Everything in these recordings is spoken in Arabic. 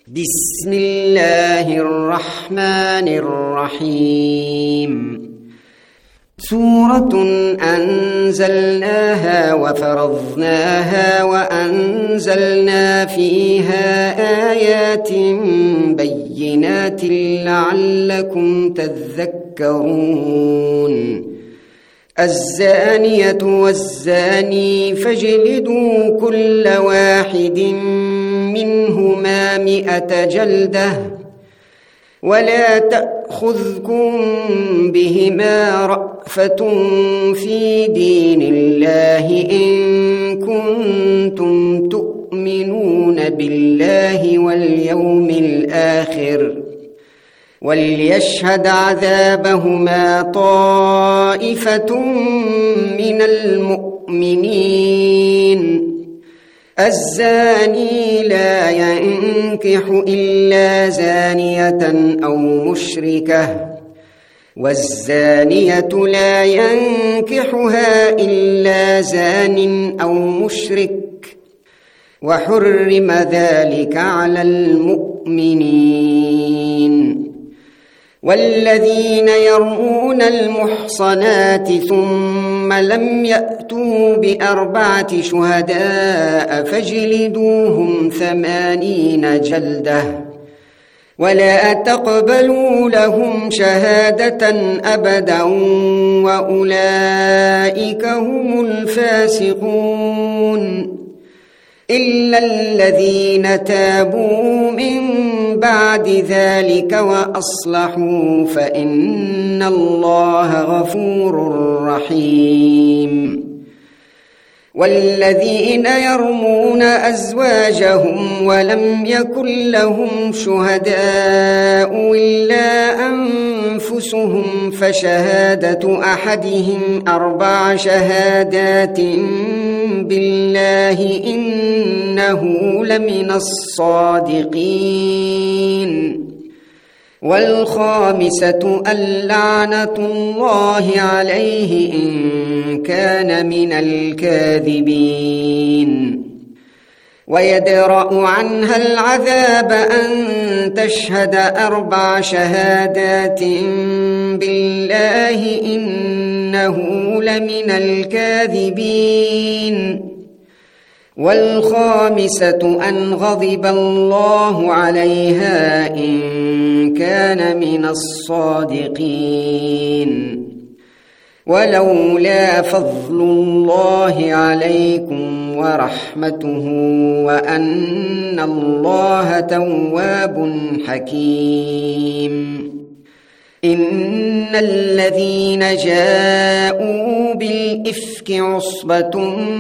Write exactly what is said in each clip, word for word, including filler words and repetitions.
بسم الله الرحمن الرحيم سورة أنزلناها وفرضناها وأنزلنا فيها آيات بينات لعلكم تذكرون الزانية والزاني فاجلدوا كل واحد منهما مئة جلدة ولا تأخذكم بهما رأفة في دين الله إن كنتم تؤمنون بالله واليوم الآخر وليشهد عذابهما طائفة من المؤمنين الزاني لا ينكح إلا زانية أو مشركة والزانية لا ينكحها إلا زان أو مشرك وحرم ذلك على المؤمنين والذين يرمون المحصنات ثم لم يأتوا بأربعة شهداء فاجلدوهم ثمانين جلدة ولا تقبلوا لهم شهادة أبدا وأولئك هم الفاسقون إلا الذين تابوا من بعد ذلك وأصلحوا فإن الله غفور رحيم والذين يرمون أزواجهم ولم يكن لهم شهداء إلا أنفسهم فشهادة أحدهم أربع شهادات بالله إنه لمن الصادقين والخامسة اللعنة الله عليه إن كان من الكاذبين ويدرأ عنها العذاب أن تشهد أربع شهادات بالله إنه لمن الكاذبين والخامسة أن غضب الله عليها إن كان من الصادقين ولولا فضل الله عليكم ورحمته وأن الله تواب حكيم إن الذين جاءوا بالإفك عصبة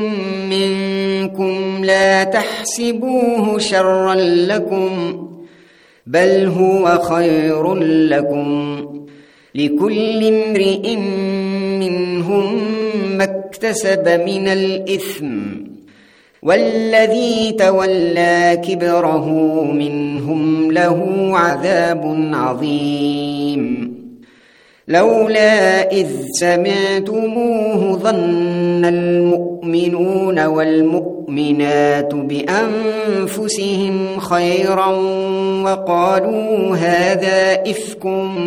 منكم لا تحسبوه شرا لكم بل هو خير لكم لكل امرئ منهم ما اكتسب من الإثم والذي تولى كبره منهم له عذاب عظيم لولا إذ سمعتموه ظن المؤمنون والمؤمنات بأنفسهم خيرا وقالوا هذا إفك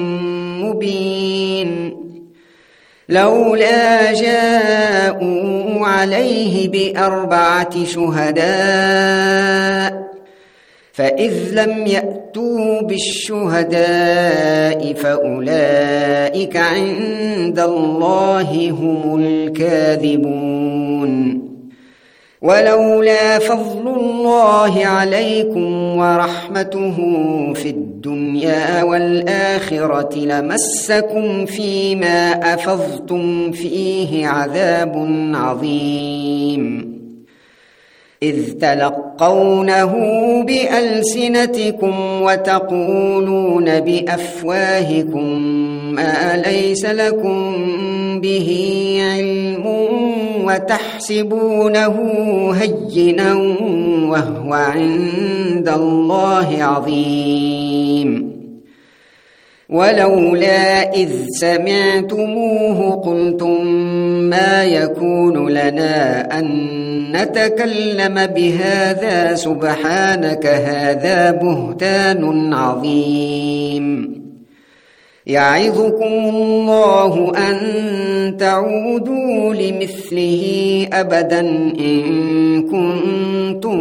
مبين لولا جاءوا عليه بأربعة شهداء فإذ لم يأتوا بالشهداء فأولئك عند الله هم الكاذبون ولولا فضل الله عليكم ورحمته في الدنيا والآخرة لمسكم فيما أفضتم فيه عذاب عظيم إذ تلقونه بألسنتكم وتقولون بأفواهكم ما ليس لكم به علم وتحسبونه هينا وهو عند الله عظيم ولولا إذ سمعتموه قلتم ما يكون لنا أن نتكلم بهذا سبحانك هذا بهتان عظيم. يعظكم الله أن تعودوا لمثله أبدا إن كنتم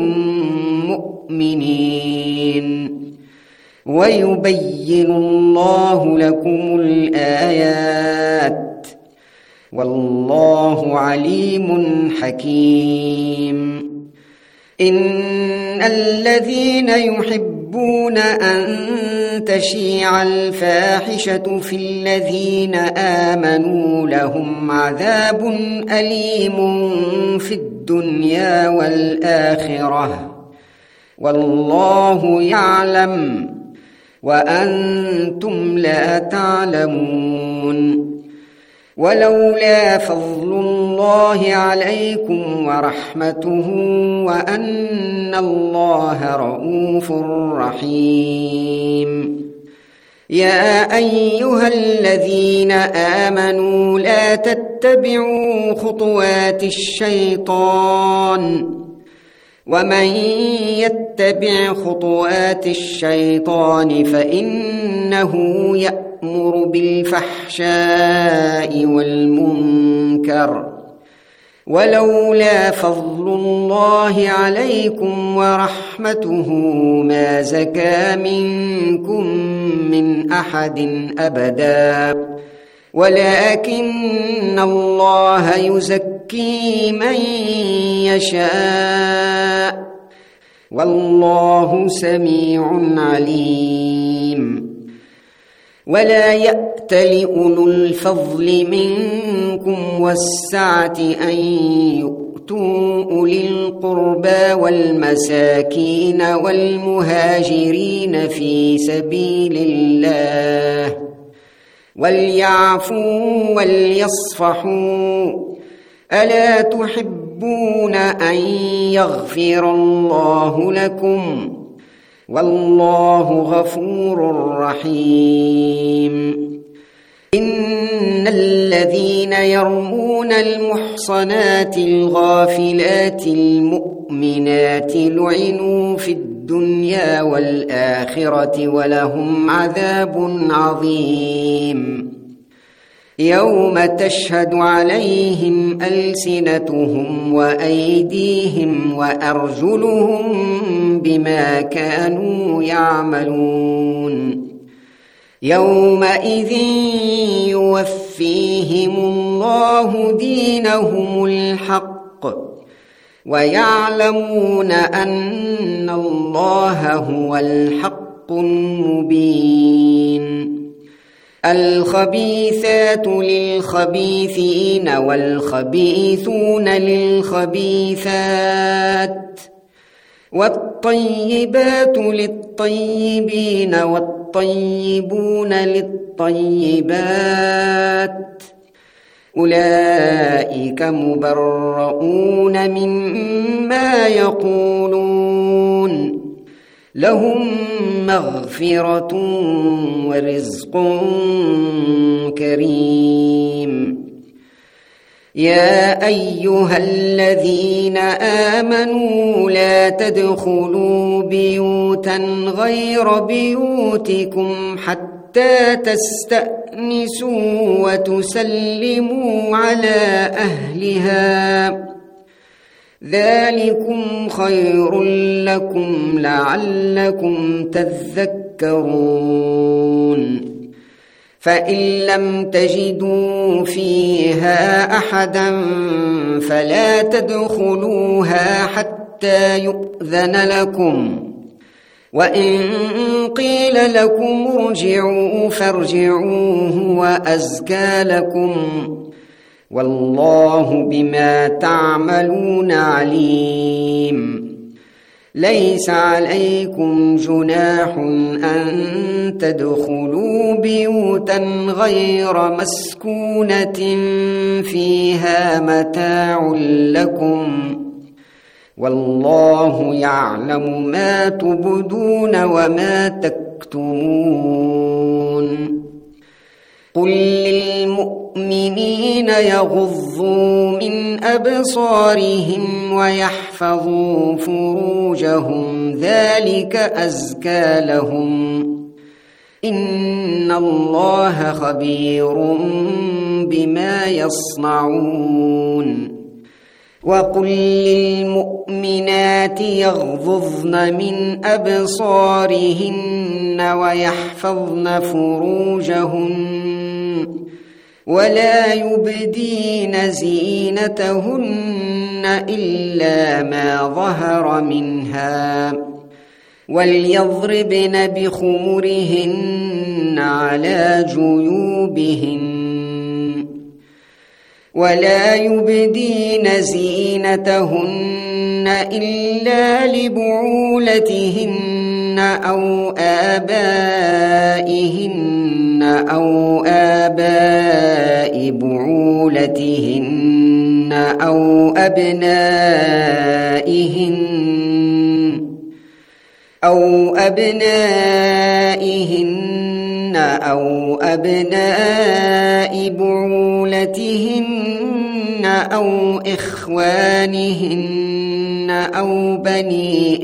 مؤمنين. ويبين الله لكم الآيات والله عليم حكيم. إن الذين يحبون أن تشيع الفاحشة في الذين آمنوا لهم عذاب أليم في الدنيا والآخرة والله يعلم وأنتم لا تعلمون. ولولا فضل الله عليكم ورحمته وأن الله رؤوف رحيم. يا أيها الذين آمنوا لا تتبعوا خطوات الشيطان ومن يتبع خطوات الشيطان فإنه يأمر بالفحشاء والمنكر. ولولا فضل الله عليكم ورحمته ما زكى منكم من أحد أبدا ولكن الله يزكي من يشاء والله سميع عليم. ولا يأتل أولو الفضل منكم والسعة أن يؤتوا أولي القربى والمساكين والمهاجرين في سبيل الله وليعفوا وليصفحوا ألا تحبون أن يغفر الله لكم والله غفور رحيم. إن الذين يرمون المحصنات الغافلات المؤمنات لعنوا في الدنيا والآخرة ولهم عذاب عظيم. يوم تشهد عليهم ألسنتهم وأيديهم وأرجلهم بما كانوا يعملون. يومئذ يوفيهم الله دينهم الحق ويعلمون أن الله هو الحق المبين. الخبيثات للخبيثين والخبيثون للخبيثات والطيبات للطيبين والطيبون للطيبات أولئك مبرؤون مما يقولون لهم مغفرة ورزق كريم. يا أيها الذين آمنوا لا تدخلوا بيوتا غير بيوتكم حتى تستأنسوا وتسلموا على أهلها ذلكم خير لكم لعلكم تذكرون. فإن لم تجدوا فيها أحدا فلا تدخلوها حتى يؤذن لكم وإن قيل لكم ارجعوا فارجعوا هو أزكى لكم والله بما تعملون عليم. ليس عليكم جناح أن تدخلوا بيوتا غير مسكونة فيها متاع لكم والله يعلم ما تبدون وما تكتمون. وقل للمؤمنين يغضوا من أبصارهم ويحفظوا فروجهم ذلك أزكى لهم إن الله خبير بما يصنعون وقل للمؤمنات يغضضن من أبصارهن ويحفظن فروجهن ولا يبدين زينتهن إلا ما ظهر منها وليضربن بخمرهن على جيوبهن ولا يبدين زينتهن إلا لبعولتهن أو آبائهن أو آباء بعولتهن أو أبنائهن أو أبنائهن أو أبناء بعولتهن أو إخوانهن أو بني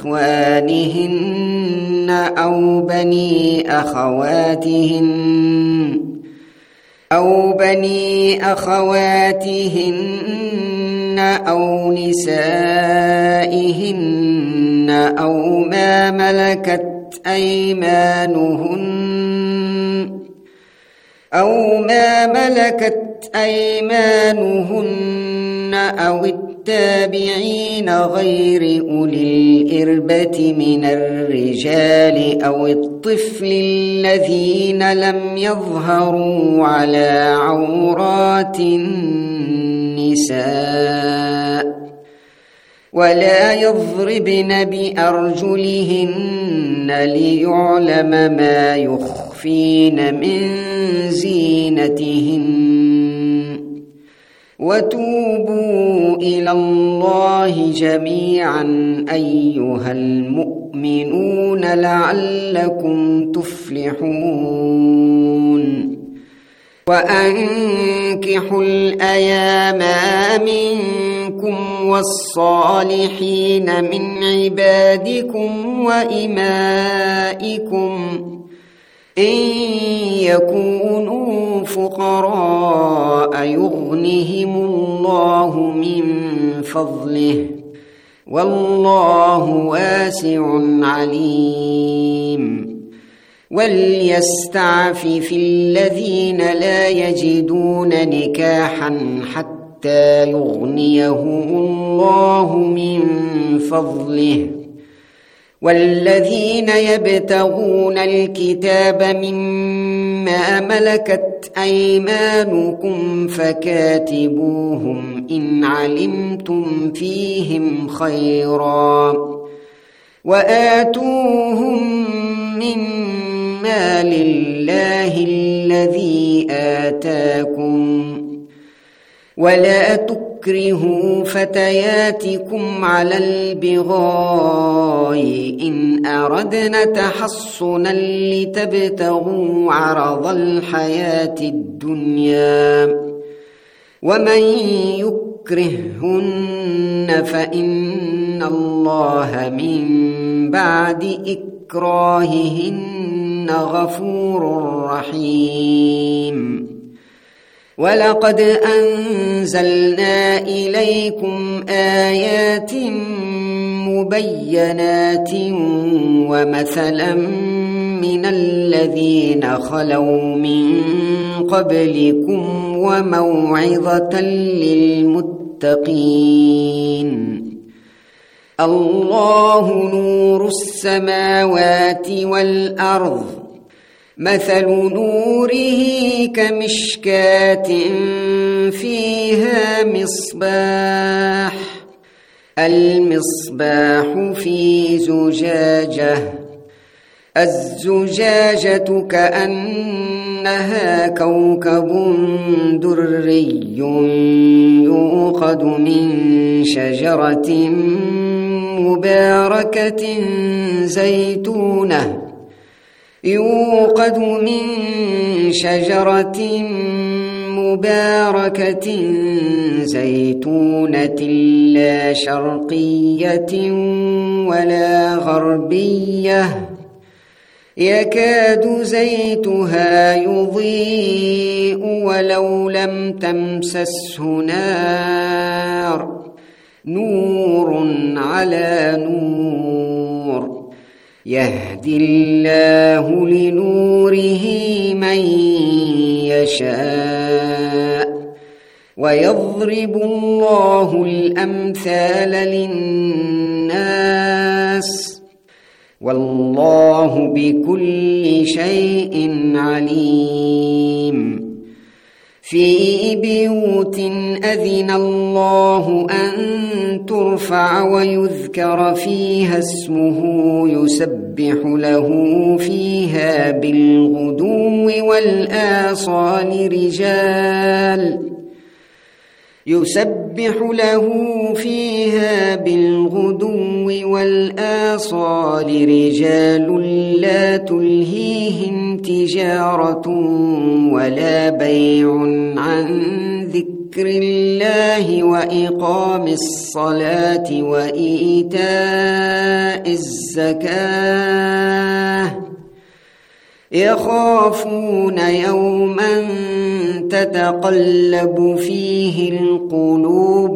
إخوانهن أو بني أخواتهن أو بني أخواتهن أو نسائهن أو ما ملكت أيمانهن أو ما ملكت أيمانهن أو التابعين غير أولي الإربة من الرجال أو الطفل الذين لم يظهروا على عورات النساء ولا يضربن بأرجلهن ليعلم ما يخفين من زينتهن وتوبوا إلى الله جميعا أيها المؤمنون لعلكم تفلحون وأنكحوا الأيام منكم والصالحين من عبادكم وإمائكم إن يكونوا فقراء يغنهم الله من فضله والله واسع عليم وليستعفف الذين لا يجدون نكاحا حتى يغنيهم الله من فضله والذين يبتغون الكتاب مما ملكت أيمانكم فكاتبوهم إن علمتم فيهم خيرا وآتوهم مما لله الذي آتاكم ولا تكرهوا فتياتكم على البغاء إن أردنا تحصنا لتبتغوا عرض الحياة الدنيا ومن يكرهن فإن الله من بعد إكراههن غفور رحيم ولقد أنزلنا إليكم آيات مبينات ومثلا من الذين خلوا من قبلكم وموعظة للمتقين الله نور السماوات والأرض مثل نوره كمشكاة فيها مصباح المصباح في زجاجة الزجاجة كأنها كوكب دري يوقد من شجرة مباركة زيتونة يوقد من شجرة مباركة زيتونة لا شرقية ولا غربية يكاد زيتها يضيء ولو لم تمسسه نار نور على نور يهدي الله لنوره من يشاء ويضرب الله الأمثال للناس والله بكل شيء عليم في بيوت أذن الله أن ترفع ويذكر فيها اسمه يسبح له فيها بالغدو والآصال رجال يسبح له فيها بالغدو والآصال رجال لا تلهيهم تجارة ولا بيع عن ذكر الله وإقام الصلاة وإيتاء الزكاة يخافون يوما تتقلب فيه القلوب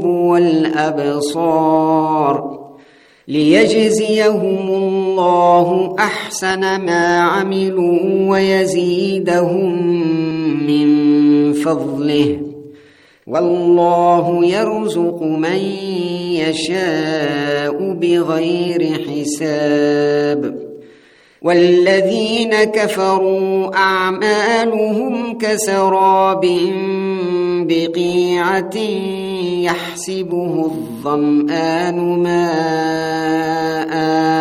والأبصار ليجزيهم الله أحسن ما عملوا ويزيدهم من فضله والله يرزق من يشاء بغير حساب والذين كفروا أعمالهم كسراب بقيعة يحسبه الظمآن ماء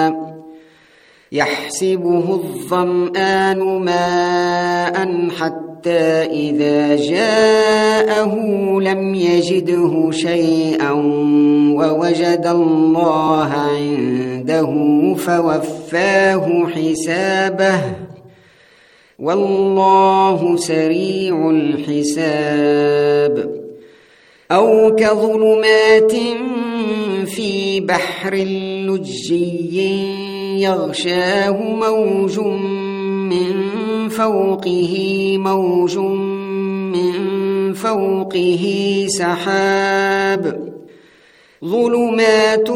يحسبه الظمآن ماء حتى إذا جاءه لم يجده شيئا ووجد الله عنده فوفاه حسابه والله سريع الحساب أو كظلمات في بحر لجي يغشاه موج من فوقه موج من فوقه سحاب ظلمات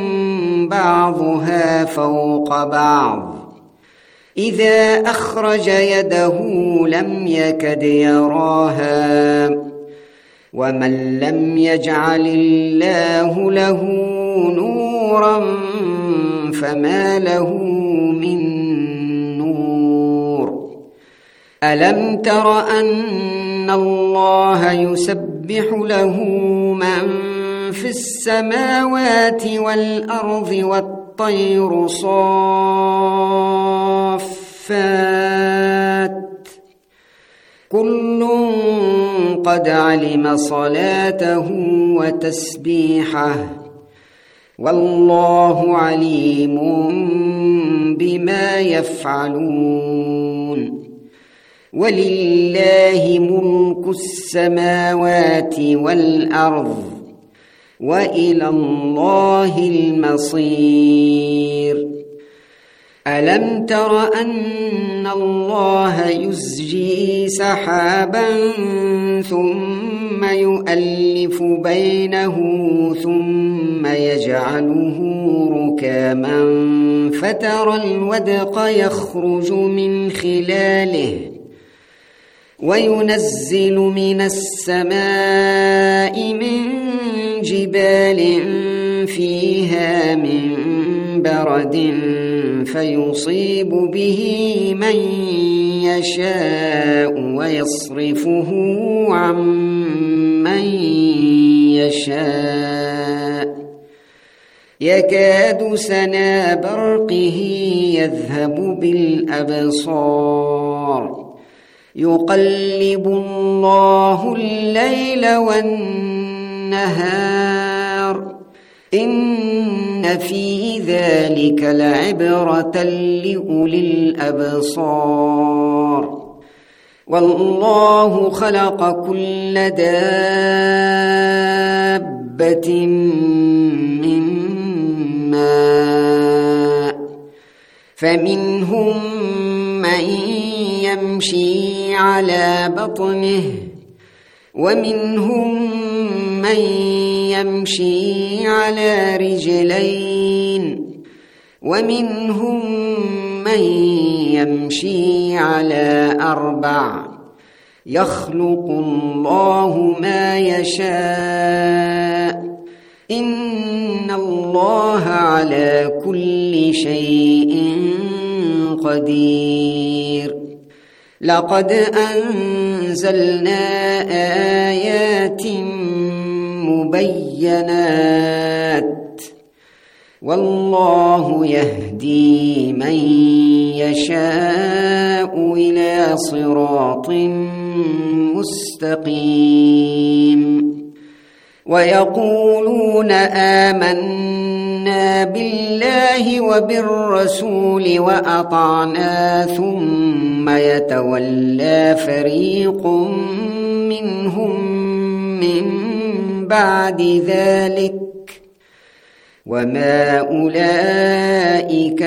بعضها فوق بعض إذا أخرج يده لم يكد يراها ومن لم يجعل الله له نورا فما له من نور ألم تر أن الله يسبح له من في السماوات والأرض والطير صافات كل قد علم صلاته وتسبيحه والله عليم بما يفعلون ولله ملك السماوات والأرض وإلى الله المصير ألم تر أن الله يزجي سحابا ثم يؤلف بينه ثم يجعله ركاما فترى الودق يخرج من خلاله وينزل من السماء من جبال فيها من برد فيصيب به من يشاء ويصرفه عن من يشاء يكاد سنا برقه يذهب بالأبصار يقلب الله الليل والنهار إن في ذلك لعبرة لأولي الأبصار والله خلق كل دابة من ماء فمنهم من يمشي على بطنه ومنهم من يمشي على رجلين ومنهم من يمشي على أربع يخلق الله ما يشاء إن الله على كل شيء قدير لقد أنزلنا آيات مبينات والله يهدي من يشاء إلى صراط مستقيم ويقولون آمنا بالله وبالرسول وأطعنا ثم يتولى فريق منهم من بعد ذلك وما أولئك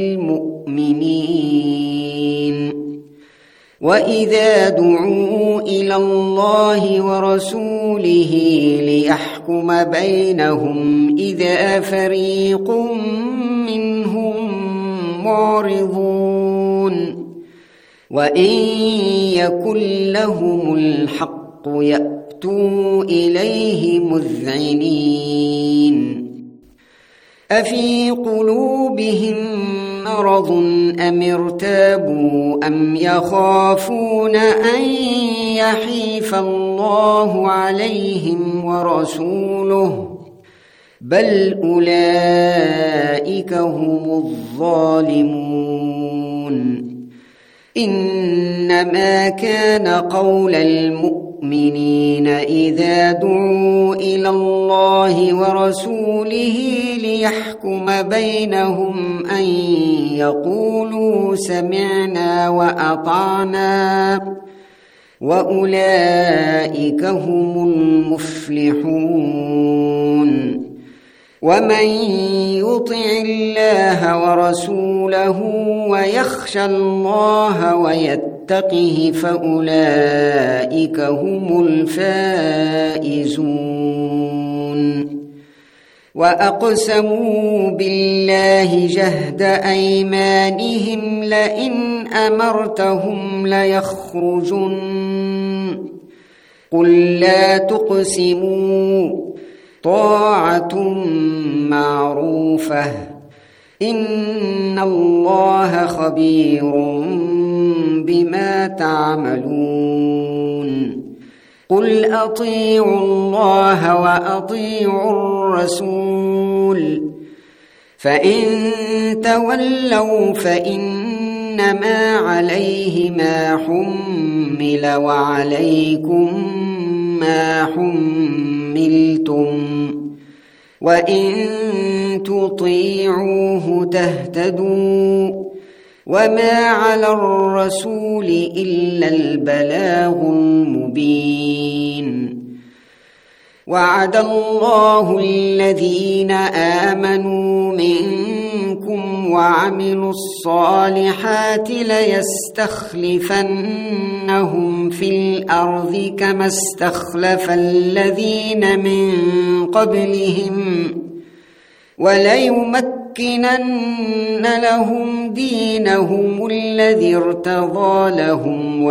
بالمؤمنين وإذا دعوا إلى الله ورسوله ليحكم بينهم إذا فريق منهم معرضون وإن يكن لهم الحق يأتوا إليه مذعنين أفي قلوبهم مرض أم ارتابوا أم يخافون أن يحيف الله عليهم ورسوله بل أولئك هم الظالمون إنما كان قول المؤمنين إذا دعوا إلى الله ورسوله ليحكم بينهم أن يقولوا سمعنا وأطعنا وأولئك هم المفلحون ومن يطع الله ورسوله ويخشى الله ويتقه فأولئك هم الفائزون وأقسموا بالله جهد أيمانهم لئن أمرتهم ليخرجن قل لا تقسموا طاعة معروفة إن الله خبير بما تعملون قل أطيعوا الله وأطيعوا الرسول فإن تولوا فإنما عليه ما حمل وعليكم ما حملتم وإن تطيعوه تهتدوا وما على الرسول إلا البلاغ المبين وعد الله الذين آمنوا منكم وعملوا الصالحات ليستخلفنهم في الأرض كما استخلف الذين من قبلهم وليمكنن لهم دينهم الذي ارتضى لهم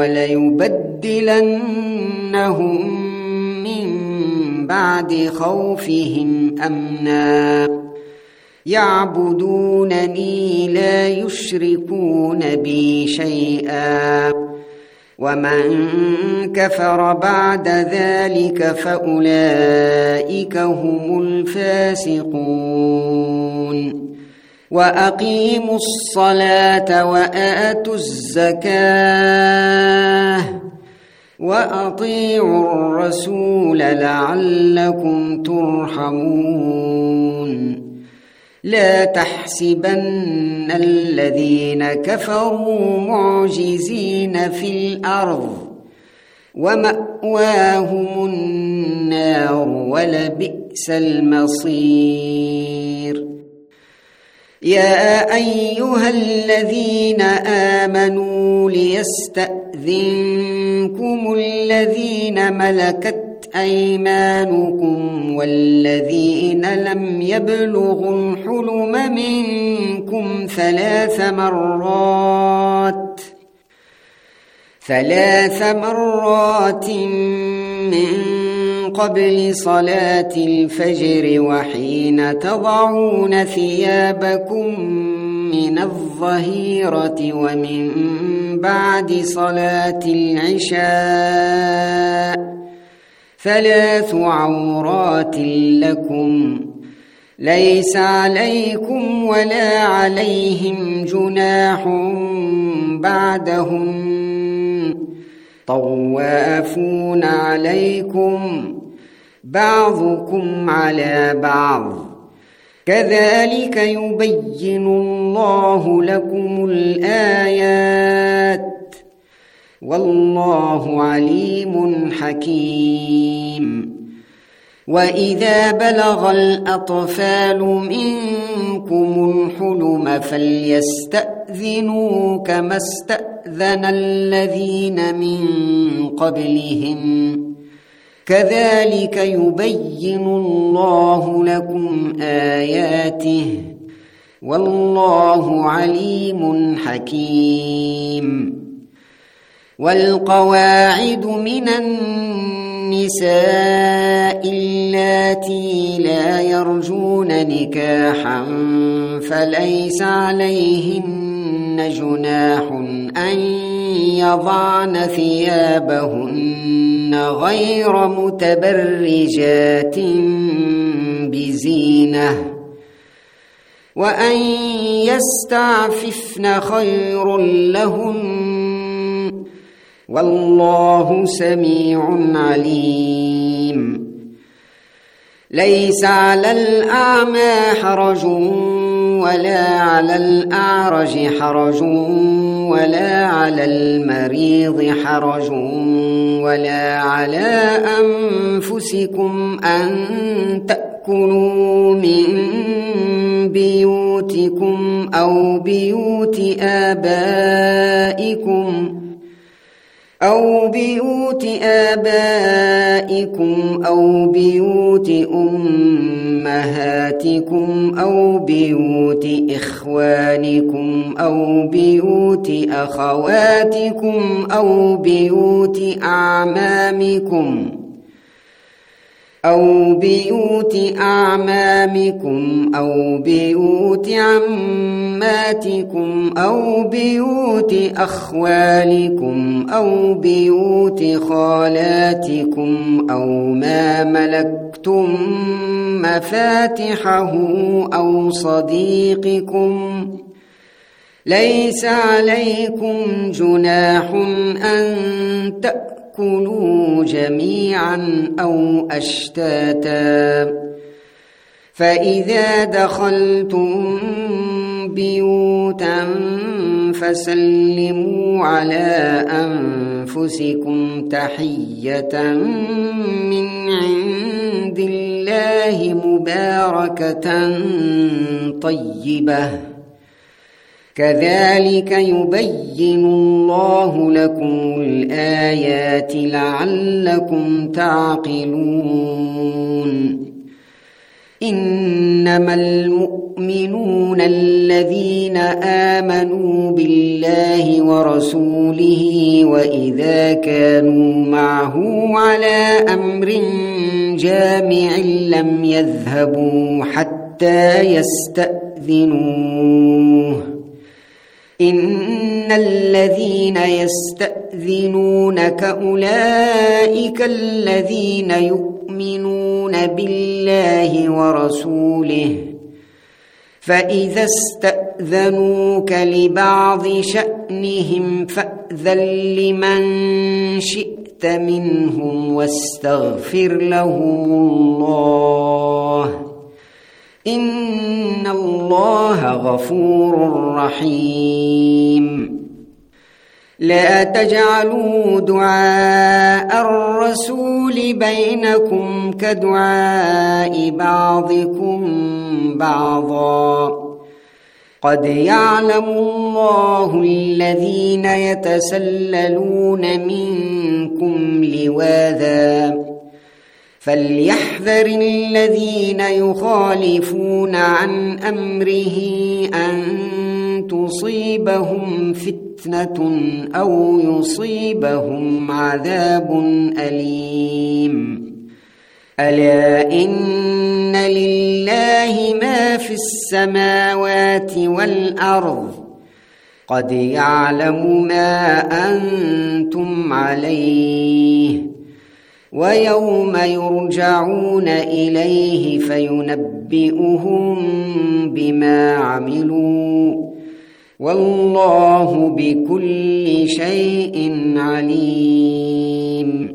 وليبدلنهم من بعد خوفهم أمنا يعبدونني لا يشركون بي شيئا ومن كفر بعد ذلك فأولئك هم الفاسقون وأقيموا الصلاة وآتوا الزكاة وأطيعوا الرسول لعلكم ترحمون لا تحسبن الذين كفروا معجزين في الأرض ومأواهم النار ولبئس المصير يا أيها الذين آمنوا ليستأذنكم الذين ملكت أيمانكم والذين لم يبلغوا الحلم منكم ثلاث مرات ثلاث مرات من قبل صلاة الفجر وحين تضعون ثيابكم من الظهيرة ومن بعد صلاة العشاء ثلاث عورات لكم ليس عليكم ولا عليهم جناح بعدهم طوافون عليكم بعضكم على بعض كذلك يبين الله لكم الآيات والله عليم حكيم وإذا بلغ الأطفال منكم الحلم فليستأذنوا كما استأذن الذين من قبلهم كذلك يبين الله لكم آياته والله عليم حكيم والقواعد من النساء اللاتي لا يرجون نكاحا فليس عليهن جناح أن يضعن ثيابهن غير متبرجات بزينة وأن يستعففن خير لهن والله سميع عليم ليس على الأعمى حرج ولا على الأعرج حرج ولا على المريض حرج ولا على أنفسكم أن تأكلوا من بيوتكم أو بيوت آبائكم أو بيوت آبائكم أو بيوت أمهاتكم أو بيوت إخوانكم أو بيوت أخواتكم أو بيوت أعمامكم أو بيوت أعمامكم أو بيوت عماتكم أو بيوت أخوالكم أو بيوت خالاتكم أو ما ملكتم مفاتحه أو صديقكم ليس عليكم جناح أن تأكلوا كلوا جميعا أو أشتاتا فإذا دخلتم بيوتا فسلموا على أنفسكم تحية من عند الله مباركة طيبة كذلك يبين الله لكم الآيات لعلكم تعقلون إنما المؤمنون الذين آمنوا بالله ورسوله وإذا كانوا معه على أمر جامع لم يذهبوا حتى يستأذنوه إن الذين يستأذنونك أولئك الذين يؤمنون بالله ورسوله فإذا استأذنوك لبعض شأنهم فأذن لمن شئت منهم واستغفر لهم الله إن الله غفور رحيم. لا تجعلوا دعاء الرسول بينكم كدعاء بعضكم بعضا قد يعلم الله الذين يتسللون منكم لواذا فليحذر الذين يخالفون عن أمره أن تصيبهم فتنة أو يصيبهم عذاب أليم. ألا إن لله ما في السماوات والأرض قد يعلم ما أنتم عليه ويوم يرجعون إليه فينبئهم بما عملوا والله بكل شيء عليم.